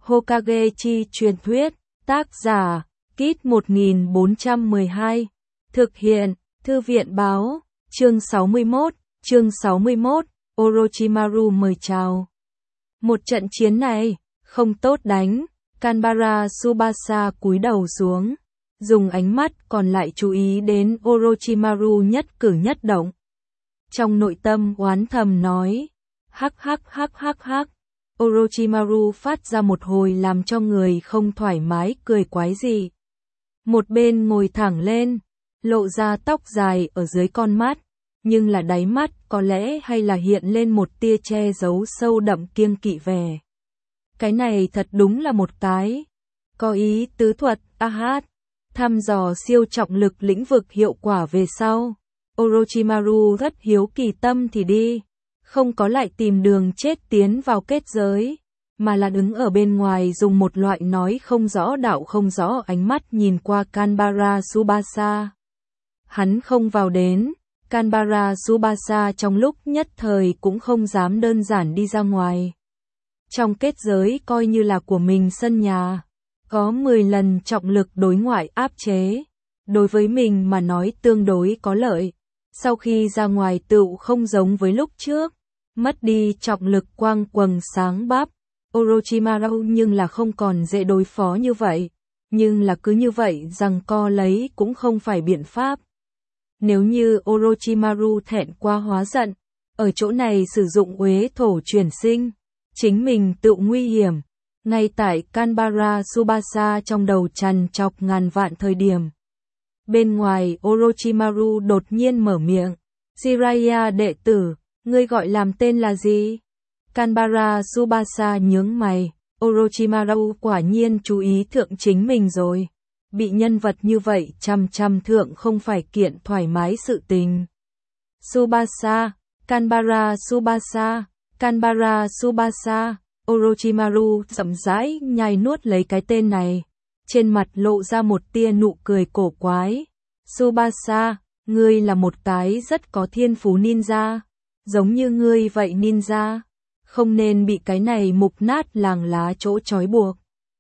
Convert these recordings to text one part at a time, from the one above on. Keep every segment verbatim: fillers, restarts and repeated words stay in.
Hokage chi truyền thuyết, tác giả, Kit một nghìn bốn trăm mười hai, thực hiện, Thư viện báo, chương sáu mươi mốt, chương sáu mươi mốt, Orochimaru mời chào. Một trận chiến này, không tốt đánh, Kanbara Tsubasa cúi đầu xuống, dùng ánh mắt còn lại chú ý đến Orochimaru nhất cử nhất động. Trong nội tâm oán thầm nói, hắc hắc hắc hắc hắc. Orochimaru phát ra một hồi làm cho người không thoải mái cười quái gì. Một bên ngồi thẳng lên, lộ ra tóc dài ở dưới con mắt, nhưng là đáy mắt có lẽ hay là hiện lên một tia che giấu sâu đậm kiêng kỵ vẻ. Cái này thật đúng là một cái có ý tứ thuật, a hát, thăm dò siêu trọng lực lĩnh vực hiệu quả về sau. Orochimaru rất hiếu kỳ tâm thì đi, không có lại tìm đường chết tiến vào kết giới, mà là đứng ở bên ngoài dùng một loại nói không rõ đạo không rõ ánh mắt nhìn qua Kanbara Tsubasa. Hắn không vào đến, Kanbara Tsubasa trong lúc nhất thời cũng không dám đơn giản đi ra ngoài. Trong kết giới coi như là của mình sân nhà, có mười lần trọng lực đối ngoại áp chế, đối với mình mà nói tương đối có lợi. Sau khi ra ngoài tựu không giống với lúc trước, mất đi trọng lực quang quầng sáng bắp, Orochimaru nhưng là không còn dễ đối phó như vậy, nhưng là cứ như vậy rằng co lấy cũng không phải biện pháp. Nếu như Orochimaru thẹn qua hóa giận, ở chỗ này sử dụng uế thổ chuyển sinh, chính mình tự nguy hiểm, ngay tại Kanbara Tsubasa trong đầu trằn trọc ngàn vạn thời điểm. Bên ngoài Orochimaru đột nhiên mở miệng, Jiraiya đệ tử, ngươi gọi làm tên là gì? Kanbara Tsubasa nhướng mày, Orochimaru quả nhiên chú ý thượng chính mình rồi. Bị nhân vật như vậy chăm chăm thượng không phải kiện thoải mái sự tình. Tsubasa, Kanbara Tsubasa, Kanbara Tsubasa, Orochimaru chậm rãi nhai nuốt lấy cái tên này. Trên mặt lộ ra một tia nụ cười cổ quái. Tsubasa, ngươi là một cái rất có thiên phú ninja, giống như ngươi vậy ninja, không nên bị cái này mục nát làng lá chỗ trói buộc.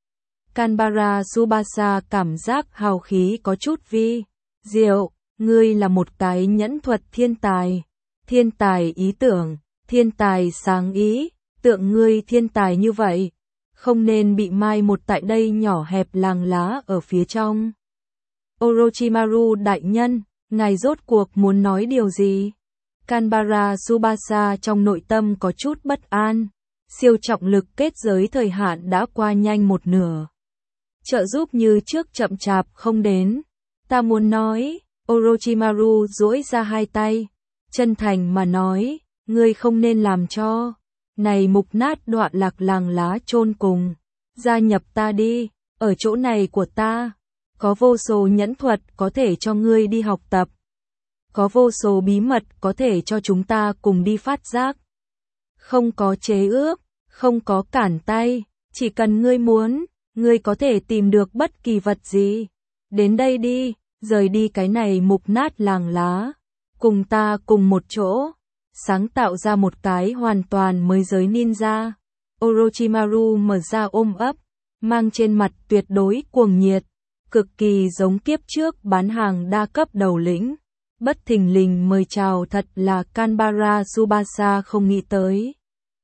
Kanbara Tsubasa cảm giác hào khí có chút vi diệu, ngươi là một cái nhẫn thuật thiên tài, thiên tài ý tưởng, thiên tài sáng ý, tượng ngươi thiên tài như vậy, không nên bị mai một tại đây nhỏ hẹp làng lá ở phía trong. Orochimaru đại nhân, ngài rốt cuộc muốn nói điều gì? Kanbara Tsubasa trong nội tâm có chút bất an, siêu trọng lực kết giới thời hạn đã qua nhanh một nửa. Trợ giúp như trước chậm chạp không đến. Ta muốn nói, Orochimaru duỗi ra hai tay, chân thành mà nói, ngươi không nên làm cho này mục nát đoạn lạc làng lá chôn cùng, gia nhập ta đi, ở chỗ này của ta, có vô số nhẫn thuật có thể cho ngươi đi học tập, có vô số bí mật có thể cho chúng ta cùng đi phát giác. Không có chế ước, không có cản tay, chỉ cần ngươi muốn, ngươi có thể tìm được bất kỳ vật gì. Đến đây đi, rời đi cái này mục nát làng lá, cùng ta cùng một chỗ, sáng tạo ra một cái hoàn toàn mới giới ninja. Orochimaru mở ra ôm ấp, mang trên mặt tuyệt đối cuồng nhiệt, cực kỳ giống kiếp trước bán hàng đa cấp đầu lĩnh. Bất thình lình mời chào thật là Kanbara Tsubasa không nghĩ tới.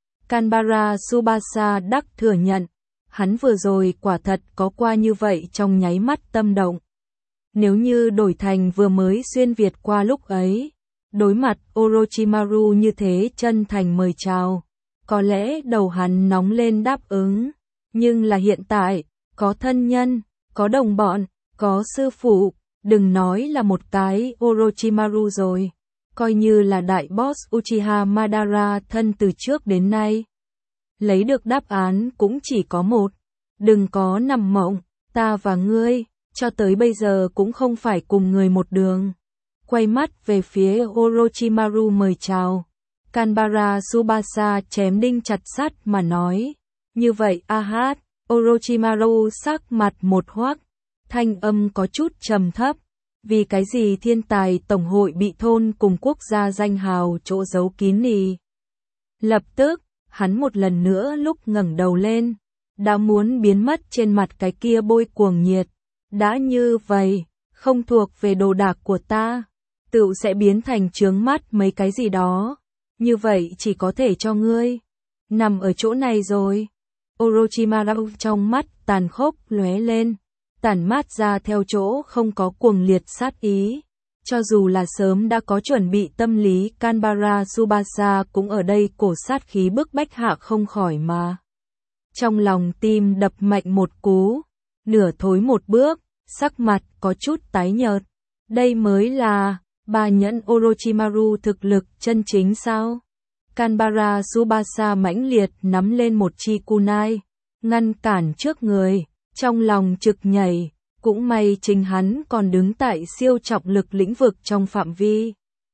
Kanbara Tsubasa đắc thừa nhận, hắn vừa rồi quả thật có qua như vậy trong nháy mắt tâm động. Nếu như đổi thành vừa mới xuyên Việt qua lúc ấy, đối mặt Orochimaru như thế chân thành mời chào, có lẽ đầu hắn nóng lên đáp ứng. Nhưng là hiện tại, có thân nhân, có đồng bọn, có sư phụ, đừng nói là một cái Orochimaru rồi, coi như là đại boss Uchiha Madara thân từ trước đến nay. Lấy được đáp án cũng chỉ có một, đừng có nằm mộng, ta và ngươi, cho tới bây giờ cũng không phải cùng người một đường. Quay mắt về phía Orochimaru mời chào, Kanbara Tsubasa chém đinh chặt sắt mà nói, như vậy a hát, Orochimaru sắc mặt một hoắc, thanh âm có chút trầm thấp, vì cái gì thiên tài tổng hội bị thôn cùng quốc gia danh hào chỗ giấu kín nì. Lập tức, hắn một lần nữa lúc ngẩng đầu lên, đã muốn biến mất trên mặt cái kia bôi cuồng nhiệt. Đã như vậy, không thuộc về đồ đạc của ta, tựu sẽ biến thành chướng mắt mấy cái gì đó. Như vậy chỉ có thể cho ngươi nằm ở chỗ này rồi. Orochimaru trong mắt tàn khốc lóe lên, tản mát ra theo chỗ không có cuồng liệt sát ý. Cho dù là sớm đã có chuẩn bị tâm lý, Kanbara Tsubasa cũng ở đây cổ sát khí bức bách hạ không khỏi mà. Trong lòng tim đập mạnh một cú, nửa thối một bước, sắc mặt có chút tái nhợt. Đây mới là bà nhẫn Orochimaru thực lực chân chính sao? Kanbara Tsubasa mãnh liệt nắm lên một chi kunai, ngăn cản trước người, trong lòng trực nhảy, cũng may chính hắn còn đứng tại siêu trọng lực lĩnh vực trong phạm vi.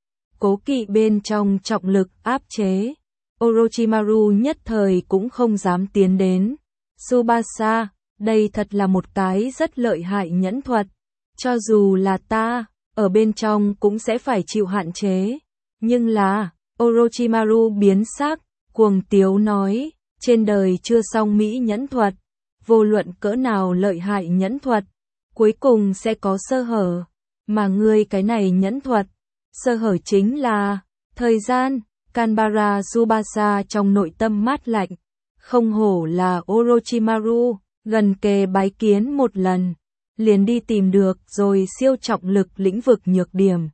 Cố kỵ bên trong trọng lực áp chế, Orochimaru nhất thời cũng không dám tiến đến. Tsubasa, đây thật là một cái rất lợi hại nhẫn thuật, cho dù là ta, ở bên trong cũng sẽ phải chịu hạn chế. Nhưng là, Orochimaru biến sắc, cuồng tiếu nói, trên đời chưa xong mỹ nhẫn thuật, vô luận cỡ nào lợi hại nhẫn thuật, cuối cùng sẽ có sơ hở, mà ngươi cái này nhẫn thuật, sơ hở chính là thời gian. Kanbara Tsubasa trong nội tâm mát lạnh, không hổ là Orochimaru, gần kề bái kiến một lần, liền đi tìm được rồi siêu trọng lực lĩnh vực nhược điểm.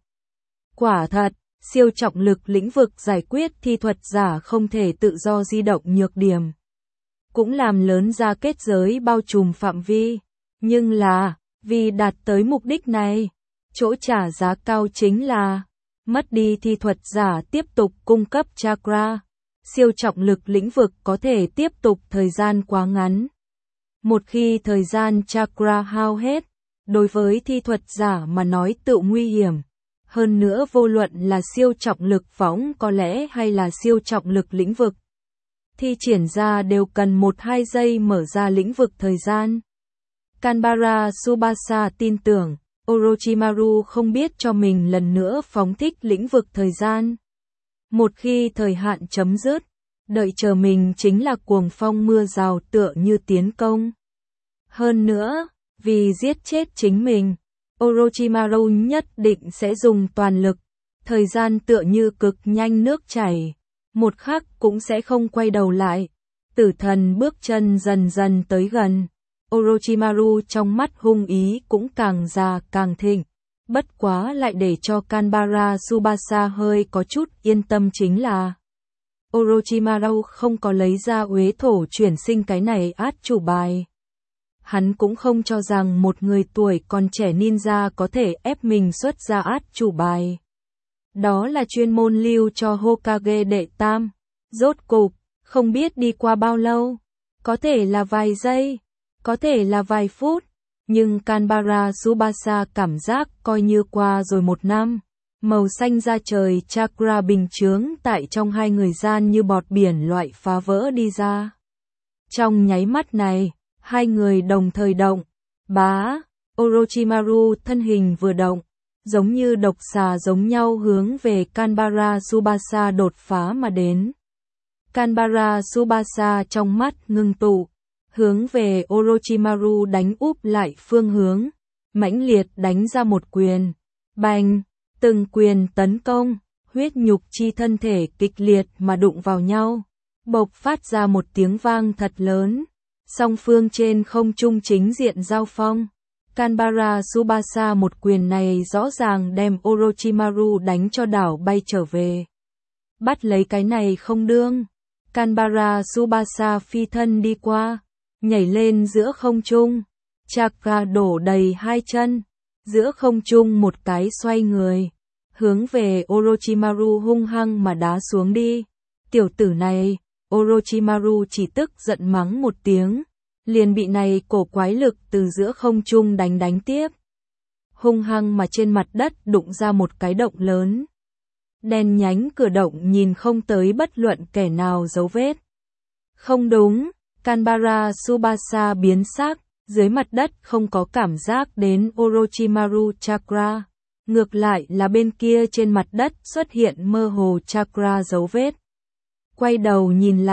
Quả thật, siêu trọng lực lĩnh vực giải quyết thi thuật giả không thể tự do di động nhược điểm, cũng làm lớn ra kết giới bao trùm phạm vi, nhưng là, vì đạt tới mục đích này, chỗ trả giá cao chính là mất đi thi thuật giả tiếp tục cung cấp chakra. Siêu trọng lực lĩnh vực có thể tiếp tục thời gian quá ngắn. Một khi thời gian chakra hao hết, đối với thi thuật giả mà nói tự nguy hiểm. Hơn nữa vô luận là siêu trọng lực phóng có lẽ hay là siêu trọng lực lĩnh vực, thi triển ra đều cần một hai giây mở ra lĩnh vực thời gian. Kanbara Tsubasa tin tưởng, Orochimaru không biết cho mình lần nữa phóng thích lĩnh vực thời gian. Một khi thời hạn chấm dứt, đợi chờ mình chính là cuồng phong mưa rào tựa như tiến công. Hơn nữa, vì giết chết chính mình, Orochimaru nhất định sẽ dùng toàn lực, thời gian tựa như cực nhanh nước chảy, một khắc cũng sẽ không quay đầu lại. Tử thần bước chân dần dần tới gần. Orochimaru trong mắt hung ý cũng càng già càng thịnh, bất quá lại để cho Kanbara Tsubasa hơi có chút yên tâm chính là Orochimaru không có lấy ra uế thổ chuyển sinh cái này át chủ bài. Hắn cũng không cho rằng một người tuổi còn trẻ ninja có thể ép mình xuất ra át chủ bài. Đó là chuyên môn lưu cho Hokage đệ tam. Rốt cục, không biết đi qua bao lâu, có thể là vài giây, có thể là vài phút, nhưng Kanbara Tsubasa cảm giác coi như qua rồi một năm. Màu xanh da trời chakra bình chướng tại trong hai người gian như bọt biển loại phá vỡ đi ra. Trong nháy mắt này, hai người đồng thời động. Bá, Orochimaru thân hình vừa động, giống như độc xà giống nhau hướng về Kanbara Tsubasa đột phá mà đến. Kanbara Tsubasa trong mắt ngưng tụ, hướng về Orochimaru đánh úp lại phương hướng, mãnh liệt đánh ra một quyền. Bành, từng quyền tấn công, huyết nhục chi thân thể kịch liệt mà đụng vào nhau, bộc phát ra một tiếng vang thật lớn. Song phương trên không trung chính diện giao phong. Kanbara Tsubasa một quyền này rõ ràng đem Orochimaru đánh cho đảo bay trở về. Bắt lấy cái này không đương. Kanbara Tsubasa phi thân đi qua, nhảy lên giữa không trung, chakra đổ đầy hai chân, giữa không trung một cái xoay người, hướng về Orochimaru hung hăng mà đá xuống đi. Tiểu tử này, Orochimaru chỉ tức giận mắng một tiếng, liền bị này cổ quái lực từ giữa không trung đánh đánh tiếp. Hung hăng mà trên mặt đất đụng ra một cái động lớn. Đen nhánh cửa động nhìn không tới bất luận kẻ nào dấu vết. Không đúng, Kanbara Tsubasa biến sắc, dưới mặt đất không có cảm giác đến Orochimaru chakra. Ngược lại là bên kia trên mặt đất xuất hiện mơ hồ chakra dấu vết. Quay đầu nhìn lại,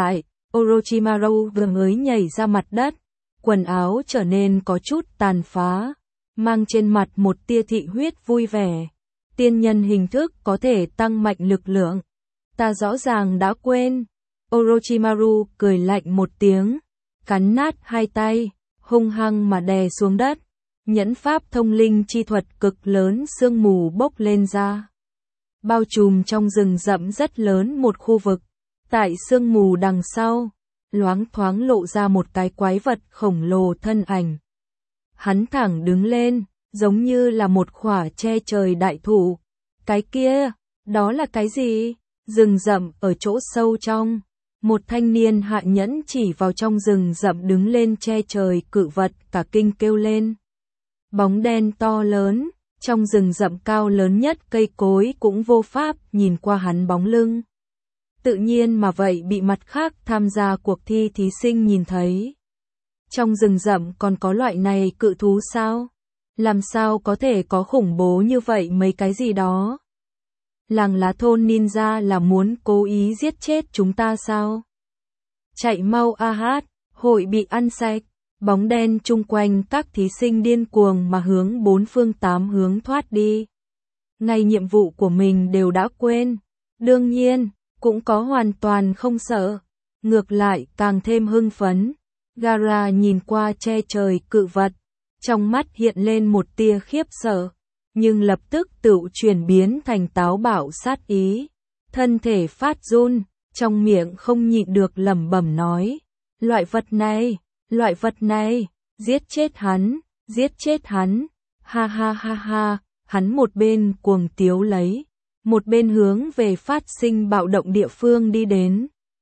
Orochimaru vừa mới nhảy ra mặt đất, quần áo trở nên có chút tàn phá, mang trên mặt một tia thị huyết vui vẻ. Tiên nhân hình thức có thể tăng mạnh lực lượng. Ta rõ ràng đã quên. Orochimaru cười lạnh một tiếng, cắn nát hai tay, hung hăng mà đè xuống đất. Nhẫn pháp thông linh chi thuật cực lớn sương mù bốc lên ra, bao trùm trong rừng rậm rất lớn một khu vực. Tại sương mù đằng sau, loáng thoáng lộ ra một cái quái vật khổng lồ thân ảnh. Hắn thẳng đứng lên, giống như là một khỏa che trời đại thụ. Cái kia, đó là cái gì? Rừng rậm ở chỗ sâu trong. Một thanh niên hạ nhẫn chỉ vào trong rừng rậm đứng lên che trời cự vật, cả kinh kêu lên. Bóng đen to lớn, trong rừng rậm cao lớn nhất cây cối cũng vô pháp nhìn qua hắn bóng lưng. Tự nhiên mà vậy bị mặt khác tham gia cuộc thi thí sinh nhìn thấy. Trong rừng rậm còn có loại này cự thú sao? Làm sao có thể có khủng bố như vậy mấy cái gì đó? Làng lá thôn ninja là muốn cố ý giết chết chúng ta sao? Chạy mau a hát, hội bị ăn sạch. Bóng đen chung quanh các thí sinh điên cuồng mà hướng bốn phương tám hướng thoát đi. Ngay nhiệm vụ của mình đều đã quên. Đương nhiên, cũng có hoàn toàn không sợ. Ngược lại càng thêm hưng phấn. Gaara nhìn qua che trời cự vật. Trong mắt hiện lên một tia khiếp sợ. Nhưng lập tức tự chuyển biến thành táo bạo sát ý. Thân thể phát run, trong miệng không nhịn được lẩm bẩm nói. Loại vật này, loại vật này, giết chết hắn, giết chết hắn. Ha ha ha ha, hắn một bên cuồng tiếu lấy, một bên hướng về phát sinh bạo động địa phương đi đến.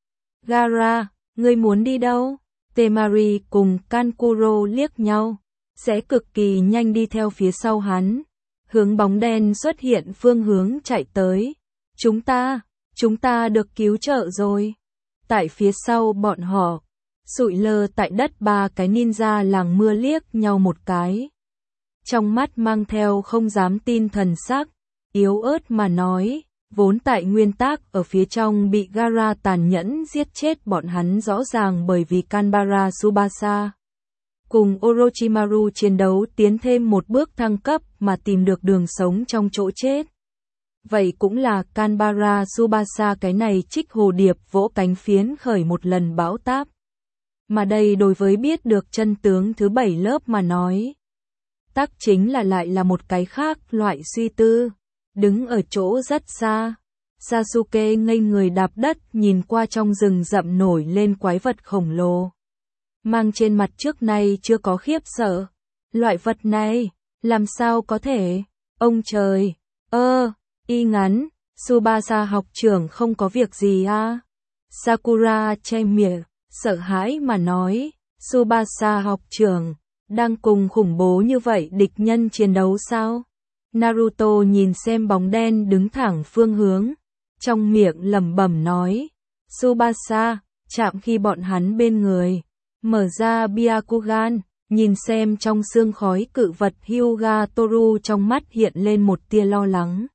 Gaara, ngươi muốn đi đâu? Temari cùng Kankuro liếc nhau, sẽ cực kỳ nhanh đi theo phía sau hắn, hướng bóng đen xuất hiện phương hướng chạy tới. Chúng ta, chúng ta được cứu trợ rồi. Tại phía sau bọn họ, sụi lơ tại đất ba cái ninja làng mưa liếc nhau một cái. Trong mắt mang theo không dám tin thần sắc, yếu ớt mà nói, vốn tại nguyên tắc ở phía trong bị Gaara tàn nhẫn giết chết bọn hắn rõ ràng bởi vì Kanbara Tsubasa. Cùng Orochimaru chiến đấu tiến thêm một bước thăng cấp mà tìm được đường sống trong chỗ chết. Vậy cũng là Kanbara Tsubasa cái này trích hồ điệp vỗ cánh phiến khởi một lần bão táp. Mà đây đối với biết được chân tướng thứ bảy lớp mà nói. Tắc chính là lại là một cái khác loại suy tư. Đứng ở chỗ rất xa, Sasuke ngây người đạp đất nhìn qua trong rừng rậm nổi lên quái vật khổng lồ. Mang trên mặt trước nay chưa có khiếp sợ. Loại vật này, làm sao có thể? Ông trời! Ơ, y ngắn, Tsubasa học trưởng không có việc gì à? Sakura che miệng, sợ hãi mà nói, Tsubasa học trưởng, đang cùng khủng bố như vậy địch nhân chiến đấu sao? Naruto nhìn xem bóng đen đứng thẳng phương hướng, trong miệng lẩm bẩm nói, Tsubasa, chạm khi bọn hắn bên người, mở ra Byakugan, nhìn xem trong sương khói cự vật Hyuga Toru trong mắt hiện lên một tia lo lắng.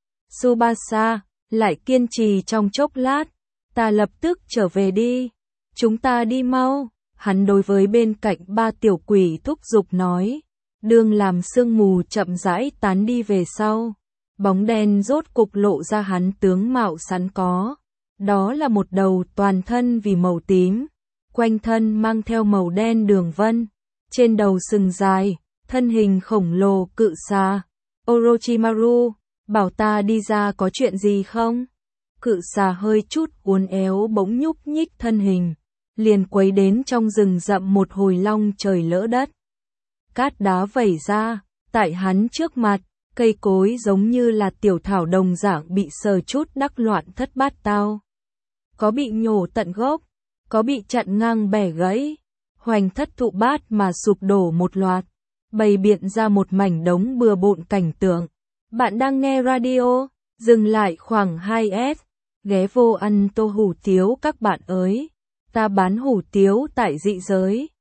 Tsubasa, lại kiên trì trong chốc lát, ta lập tức trở về đi, chúng ta đi mau, hắn đối với bên cạnh ba tiểu quỷ thúc giục nói. Đương làm sương mù chậm rãi tán đi về sau, bóng đen rốt cục lộ ra hắn tướng mạo sẵn có. Đó là một đầu toàn thân vì màu tím, quanh thân mang theo màu đen đường vân, trên đầu sừng dài, thân hình khổng lồ cự xà. Orochimaru, bảo ta đi ra có chuyện gì không? Cự xà hơi chút uốn éo bỗng nhúc nhích thân hình, liền quấy đến trong rừng rậm một hồi long trời lỡ đất. Cát đá vẩy ra, tại hắn trước mặt, cây cối giống như là tiểu thảo đồng dạng bị sờ chút đắc loạn thất bát tao. Có bị nhổ tận gốc, có bị chặn ngang bẻ gãy, hoành thất thụ bát mà sụp đổ một loạt, bày biện ra một mảnh đống bừa bộn cảnh tượng. Bạn đang nghe radio, dừng lại khoảng hai S, ghé vô ăn tô hủ tiếu các bạn ơi, ta bán hủ tiếu tại dị giới.